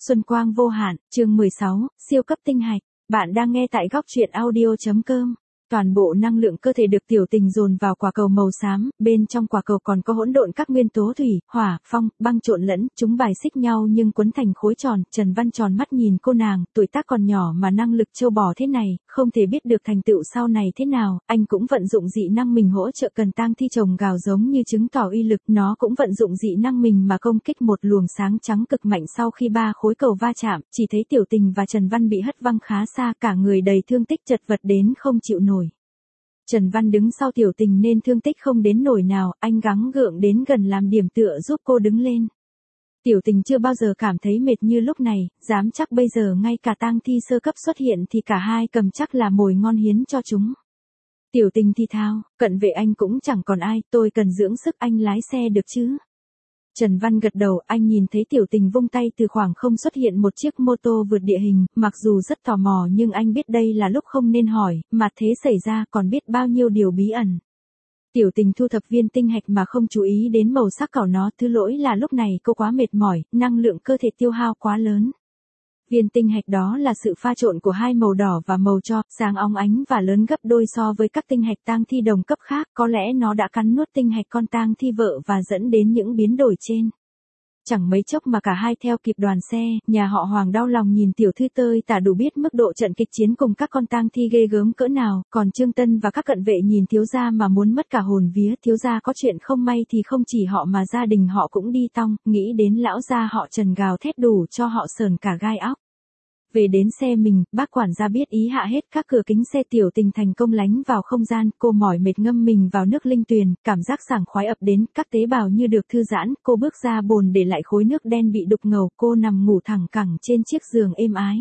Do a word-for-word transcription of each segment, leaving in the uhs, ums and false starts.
Xuân quang vô hạn, chương mười sáu, siêu cấp tinh hạch. Bạn đang nghe tại góc truyện audio.com. Toàn bộ năng lượng cơ thể được Tiểu Tình dồn vào quả cầu màu xám, bên trong quả cầu còn có hỗn độn các nguyên tố thủy, hỏa, phong, băng trộn lẫn, chúng bài xích nhau nhưng quấn thành khối tròn. Trần Văn tròn mắt nhìn cô nàng, tuổi tác còn nhỏ mà năng lực châu bò thế này, không thể biết được thành tựu sau này thế nào. Anh cũng vận dụng dị năng mình hỗ trợ Cần Tang Thi trồng gào giống như chứng tỏ uy lực, nó cũng vận dụng dị năng mình mà công kích một luồng sáng trắng cực mạnh. Sau khi ba khối cầu va chạm, chỉ thấy Tiểu Tình và Trần Văn bị hất văng khá xa, cả người đầy thương tích chật vật đến không chịu nổi. Trần Văn đứng sau Tiểu Tình nên thương tích không đến nổi nào, anh gắng gượng đến gần làm điểm tựa giúp cô đứng lên. Tiểu Tình chưa bao giờ cảm thấy mệt như lúc này, dám chắc bây giờ ngay cả tang thi sơ cấp xuất hiện thì cả hai cầm chắc là mồi ngon hiến cho chúng. Tiểu Tình thì thào, cận vệ anh cũng chẳng còn ai, tôi cần dưỡng sức, anh lái xe được chứ? Trần Văn gật đầu, anh nhìn thấy Tiểu Tình vung tay từ khoảng không xuất hiện một chiếc mô tô vượt địa hình, mặc dù rất tò mò nhưng anh biết đây là lúc không nên hỏi, mà thế xảy ra còn biết bao nhiêu điều bí ẩn. Tiểu Tình thu thập viên tinh hạch mà không chú ý đến màu sắc của nó, thứ lỗi là lúc này cô quá mệt mỏi, năng lượng cơ thể tiêu hao quá lớn. Viên tinh hạch đó là sự pha trộn của hai màu đỏ và màu tro, sáng óng ánh và lớn gấp đôi so với các tinh hạch tang thi đồng cấp khác, có lẽ nó đã cắn nuốt tinh hạch con tang thi vợ và dẫn đến những biến đổi trên. Chẳng mấy chốc mà cả hai theo kịp đoàn xe, nhà họ Hoàng đau lòng nhìn tiểu thư tơi tả đủ biết mức độ trận kịch chiến cùng các con tang thi ghê gớm cỡ nào, còn Trương Tân và các cận vệ nhìn thiếu gia mà muốn mất cả hồn vía, thiếu gia có chuyện không may thì không chỉ họ mà gia đình họ cũng đi tong, nghĩ đến lão gia họ Trần gào thét đủ cho họ sờn cả gai óc. Về đến xe mình, bác quản gia biết ý hạ hết các cửa kính xe. Tiểu Tình thành công lánh vào không gian, cô mỏi mệt ngâm mình vào nước linh tuyền, cảm giác sảng khoái ập đến, các tế bào như được thư giãn, cô bước ra bồn để lại khối nước đen bị đục ngầu, cô nằm ngủ thẳng cẳng trên chiếc giường êm ái.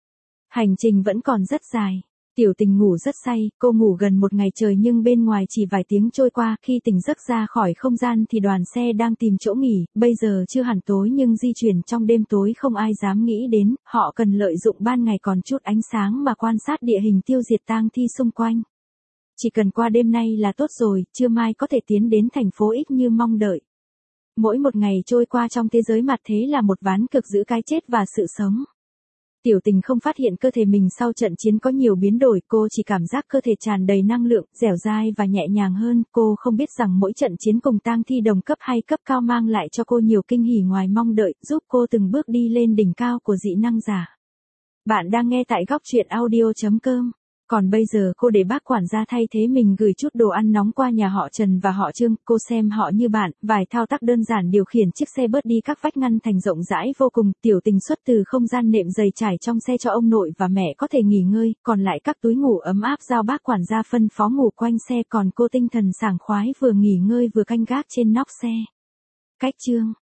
Hành trình vẫn còn rất dài. Tiểu Tình ngủ rất say, cô ngủ gần một ngày trời nhưng bên ngoài chỉ vài tiếng trôi qua, khi tỉnh giấc ra khỏi không gian thì đoàn xe đang tìm chỗ nghỉ, bây giờ chưa hẳn tối nhưng di chuyển trong đêm tối không ai dám nghĩ đến, họ cần lợi dụng ban ngày còn chút ánh sáng mà quan sát địa hình tiêu diệt tang thi xung quanh. Chỉ cần qua đêm nay là tốt rồi, trưa mai có thể tiến đến thành phố X như mong đợi. Mỗi một ngày trôi qua trong thế giới mặt thế là một ván cược giữa cái chết và sự sống. Tiểu Tình không phát hiện cơ thể mình sau trận chiến có nhiều biến đổi, cô chỉ cảm giác cơ thể tràn đầy năng lượng, dẻo dai và nhẹ nhàng hơn, cô không biết rằng mỗi trận chiến cùng tang thi đồng cấp hay cấp cao mang lại cho cô nhiều kinh hỉ ngoài mong đợi, giúp cô từng bước đi lên đỉnh cao của dị năng giả. Bạn đang nghe tại góc truyện audio.com. Còn bây giờ cô để bác quản gia thay thế mình gửi chút đồ ăn nóng qua nhà họ Trần và họ Trương, cô xem họ như bạn, vài thao tác đơn giản điều khiển chiếc xe bớt đi các vách ngăn thành rộng rãi vô cùng. Tiểu Tình xuất từ không gian nệm dày trải trong xe cho ông nội và mẹ có thể nghỉ ngơi, còn lại các túi ngủ ấm áp giao bác quản gia phân phó ngủ quanh xe, còn cô tinh thần sảng khoái vừa nghỉ ngơi vừa canh gác trên nóc xe. Cách chương